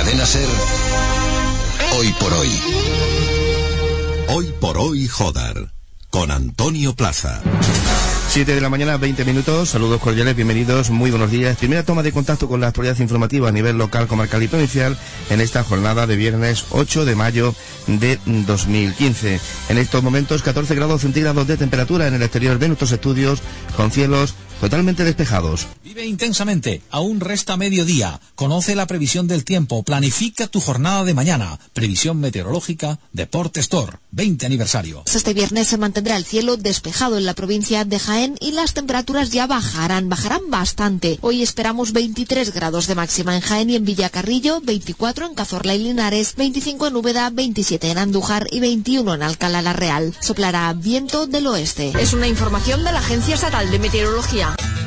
Cadena SER, Hoy por Hoy. Hoy por Hoy, Jodar, con Antonio Plaza. 7 de la mañana, 20 minutos. Saludos cordiales, bienvenidos, muy buenos días. Primera toma de contacto con la actualidad informativa a nivel local, comarcal y provincial en esta jornada de viernes 8 de mayo de 2015. En estos momentos, 14 grados centígrados de temperatura en el exterior de nuestros estudios, con cielos totalmente despejados. Vive intensamente, aún resta mediodía. Conoce la previsión del tiempo, planifica tu jornada de mañana. Previsión meteorológica, Deporte Store, 20 aniversario. Este viernes se mantendrá el cielo despejado en la provincia de Jaén y las temperaturas ya bajarán bastante. Hoy esperamos 23 grados de máxima en Jaén y en Villacarrillo, 24 en Cazorla y Linares, 25 en Úbeda, 27 en Andújar y 21 en Alcalá la Real. Soplará viento del oeste. Es una información de la Agencia Estatal de Meteorología.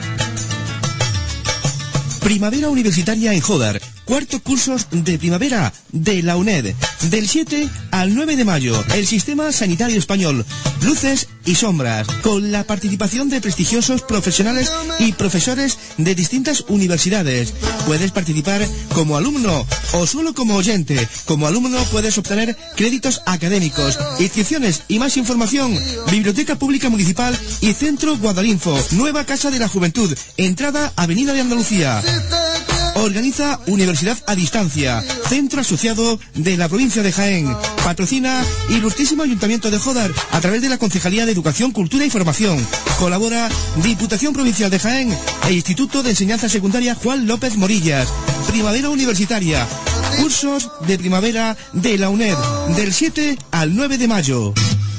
Primavera Universitaria en Jodar. Cuarto cursos de primavera de la UNED. Del 7 al 9 de mayo. El Sistema Sanitario Español. Luces y sombras. Con la participación de prestigiosos profesionales y profesores de distintas universidades. Puedes participar como alumno o solo como oyente. Como alumno puedes obtener créditos académicos, inscripciones y más información. Biblioteca Pública Municipal y Centro Guadalinfo. Nueva Casa de la Juventud. Entrada Avenida de Andalucía. Organiza Universidad a Distancia, centro asociado de la provincia de Jaén. Patrocina Ilustrísimo Ayuntamiento de Jodar a través de la Concejalía de Educación, Cultura y Formación. Colabora Diputación Provincial de Jaén e Instituto de Enseñanza Secundaria Juan López Morillas. Primavera Universitaria. Cursos de primavera de la UNED del 7 al 9 de mayo.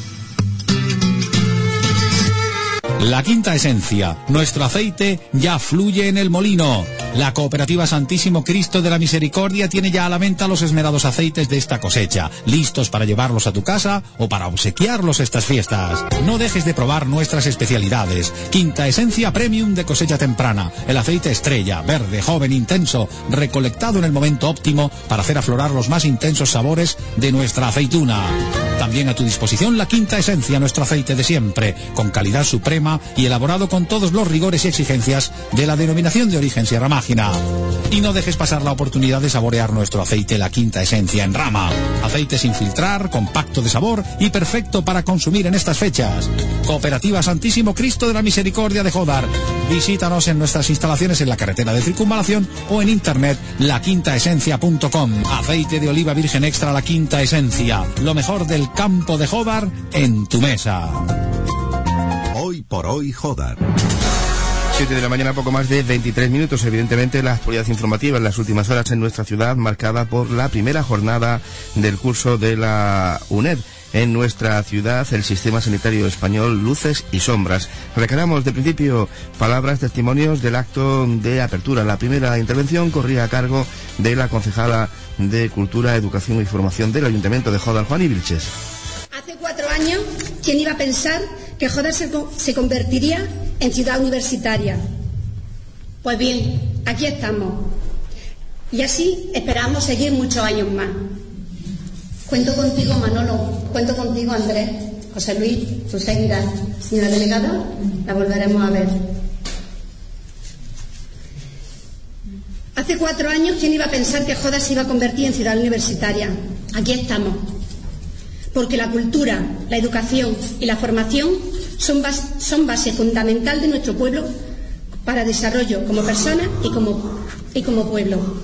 La Quinta Esencia, nuestro aceite ya fluye en el molino. La Cooperativa Santísimo Cristo de la Misericordia tiene ya a la venta los esmerados aceites de esta cosecha, listos para llevarlos a tu casa o para obsequiarlos estas fiestas. No dejes de probar nuestras especialidades. Quinta Esencia Premium de cosecha temprana, el aceite estrella, verde, joven, intenso, recolectado en el momento óptimo para hacer aflorar los más intensos sabores de nuestra aceituna. También a tu disposición la Quinta Esencia, nuestro aceite de siempre, con calidad suprema y elaborado con todos los rigores y exigencias de la denominación de origen Sierra Mágina. Y no dejes pasar la oportunidad de saborear nuestro aceite La Quinta Esencia en rama. Aceite sin filtrar, compacto de sabor y perfecto para consumir en estas fechas. Cooperativa Santísimo Cristo de la Misericordia de Jodar. Visítanos en nuestras instalaciones en la carretera de Circunvalación o en internet laquintaesencia.com. Aceite de oliva virgen extra La Quinta Esencia. Lo mejor del campo de Jodar en tu mesa. Hoy por Hoy, Jodar. 7 de la mañana, poco más de 23 minutos. Evidentemente, la actualidad informativa en las últimas horas en nuestra ciudad, marcada por la primera jornada del curso de la UNED. En nuestra ciudad, el Sistema Sanitario Español, Luces y Sombras. Recordamos de principio palabras, testimonios del acto de apertura. La primera intervención corría a cargo de la concejala de Cultura, Educación y Formación del Ayuntamiento de Jodar, Juani Vilches. Hace 4 años, ¿quién iba a pensar que Jodar se convertiría en ciudad universitaria? Pues bien, aquí estamos. Y así esperamos seguir muchos años más. Cuento contigo, Manolo, cuento contigo, Andrés, José Luis, tú seguirás. Señora delegada, la volveremos a ver. Hace 4 años, ¿quién iba a pensar que Jodar se iba a convertir en ciudad universitaria? Aquí estamos. Porque la cultura, la educación y la formación son base fundamental de nuestro pueblo para desarrollo como persona y como pueblo.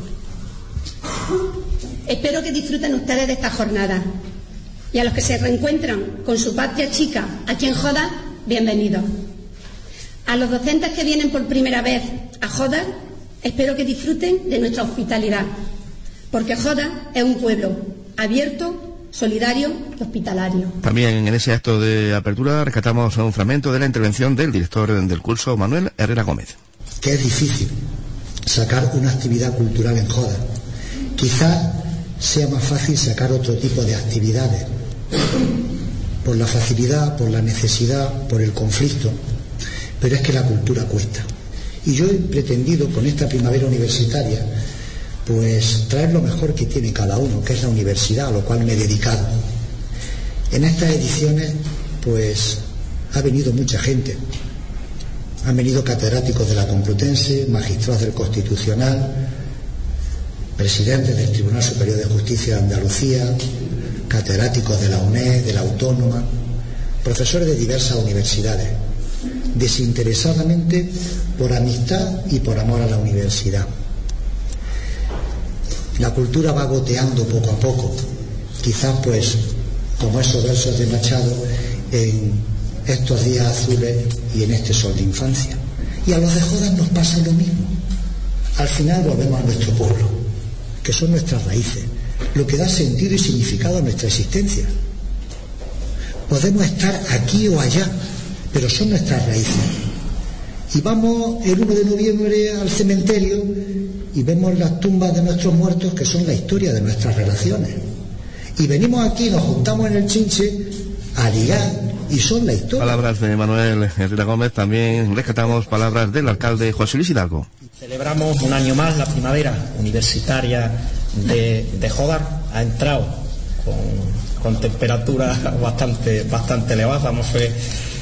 Espero que disfruten ustedes de esta jornada. Y a los que se reencuentran con su patria chica aquí en Jodar, bienvenidos. A los docentes que vienen por primera vez a Jodar, espero que disfruten de nuestra hospitalidad. Porque Jodar es un pueblo abierto, solidario y hospitalario. También en ese acto de apertura rescatamos un fragmento de la intervención del director del curso, Manuel Herrera Gómez. Que es difícil sacar una actividad cultural en Jodar. Quizás sea más fácil sacar otro tipo de actividades, por la facilidad, por la necesidad, por el conflicto, pero es que la cultura cuesta. Y yo he pretendido con esta primavera universitaria pues traer lo mejor que tiene cada uno, que es la universidad, a lo cual me he dedicado. En estas ediciones pues ha venido mucha gente. Han venido catedráticos de la Complutense, magistrados del Constitucional, presidentes del Tribunal Superior de Justicia de Andalucía, catedráticos de la UNED, de la Autónoma, profesores de diversas universidades, desinteresadamente por amistad y por amor a la universidad. La cultura va goteando poco a poco, quizás pues como esos versos de Machado en estos días azules y en este sol de infancia. Y a los de Jodas nos pasa lo mismo. Al final volvemos a nuestro pueblo, que son nuestras raíces, lo que da sentido y significado a nuestra existencia. Podemos estar aquí o allá, pero son nuestras raíces. Y vamos el 1 de noviembre al cementerio y vemos las tumbas de nuestros muertos, que son la historia de nuestras relaciones. Y venimos aquí, nos juntamos en el Chinche a ligar, y son la historia. Palabras de Manuel Herrera Gómez. También rescatamos palabras del alcalde José Luis Hidalgo. Celebramos un año más la primavera universitaria de Jódar. Ha entrado con temperaturas bastante elevadas, damos fe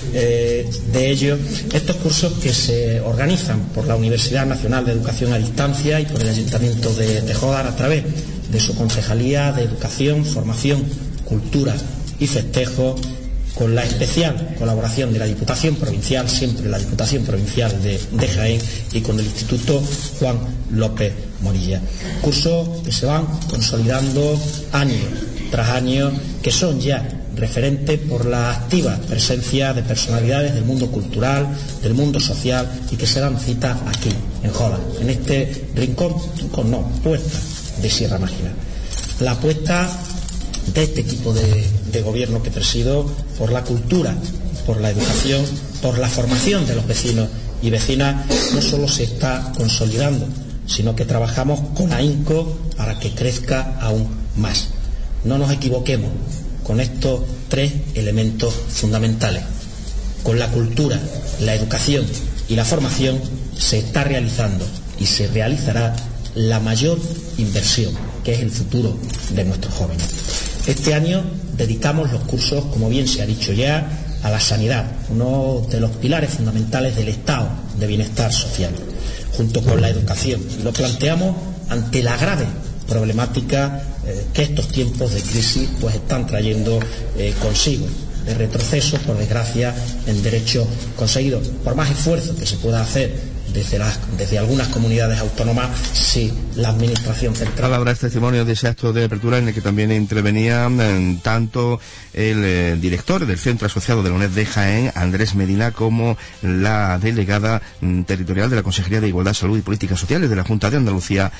de ello. Estos cursos que se organizan por la Universidad Nacional de Educación a Distancia y por el Ayuntamiento de Jódar a través de su Concejalía de Educación, Formación, Cultura y Festejo, con la especial colaboración de la Diputación Provincial, siempre la Diputación Provincial de Jaén, y con el Instituto Juan López Morilla. Cursos que se van consolidando año tras año, que son ya referentes por la activa presencia de personalidades del mundo cultural, del mundo social, y que se dan cita aquí, en Jódar, en este rincón puerta de Sierra Mágina. La apuesta de este equipo de gobierno que presido por la cultura, por la educación, por la formación de los vecinos y vecinas, no solo se está consolidando, sino que trabajamos con ahínco para que crezca aún más. No nos equivoquemos con estos tres elementos fundamentales. Con la cultura, la educación y la formación se está realizando y se realizará la mayor inversión, que es el futuro de nuestros jóvenes. Este año dedicamos los cursos, como bien se ha dicho ya, a la sanidad, uno de los pilares fundamentales del estado de bienestar social, junto con la educación. Y lo planteamos ante la grave problemática que estos tiempos de crisis pues están trayendo consigo, de retroceso, por desgracia, en derechos conseguidos. Por más esfuerzo que se pueda hacer desde algunas comunidades autónomas, si la administración central. Palabras, testimonio de ese acto de apertura en el que también intervenían tanto el director del Centro Asociado de la UNED de Jaén, Andrés Medina, como la delegada territorial de la Consejería de Igualdad, Salud y Políticas Sociales de la Junta de Andalucía,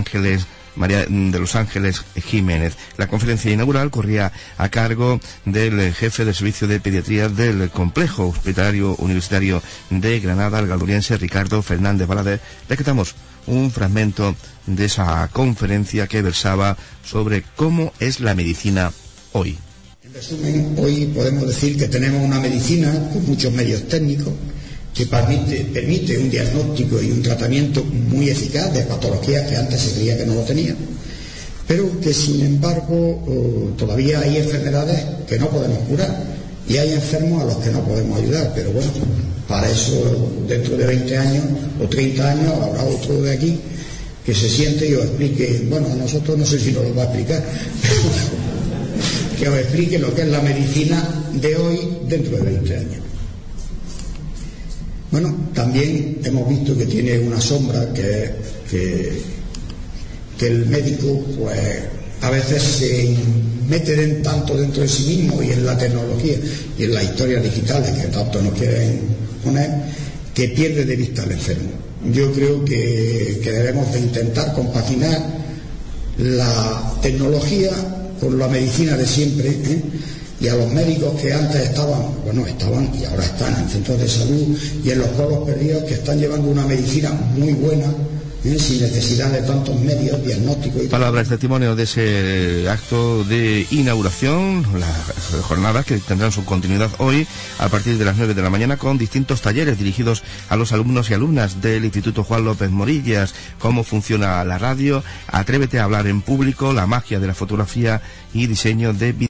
María de los Ángeles Jiménez. La conferencia inaugural corría a cargo del jefe del Servicio de Pediatría del Complejo Hospitalario Universitario de Granada, el galduriense Ricardo Fernández Balader. Rescatamos un fragmento de esa conferencia que versaba sobre cómo es la medicina hoy. En resumen, hoy podemos decir que tenemos una medicina con muchos medios técnicos que permite un diagnóstico y un tratamiento muy eficaz de patologías que antes se creía que no lo tenían, pero que sin embargo todavía hay enfermedades que no podemos curar y hay enfermos a los que no podemos ayudar. Pero bueno, para eso dentro de 20 años o 30 años habrá otro de aquí que se siente y os explique, bueno, a nosotros no sé si nos lo va a explicar, que os explique lo que es la medicina de hoy dentro de 20 años. Bueno, también hemos visto que tiene una sombra que el médico pues a veces se mete tanto dentro de sí mismo y en la tecnología y en las historias digitales que tanto nos quieren poner, que pierde de vista al enfermo. Yo creo que debemos de intentar compaginar la tecnología con la medicina de siempre, y a los médicos que antes estaban y ahora están en centros de salud y en los pueblos perdidos, que están llevando una medicina muy buena, sin necesidad de tantos medios diagnósticos. Palabras, testimonio de ese acto de inauguración, las jornadas que tendrán su continuidad hoy a partir de las 9 de la mañana con distintos talleres dirigidos a los alumnos y alumnas del Instituto Juan López Morillas, cómo funciona la radio, atrévete a hablar en público, la magia de la fotografía y diseño de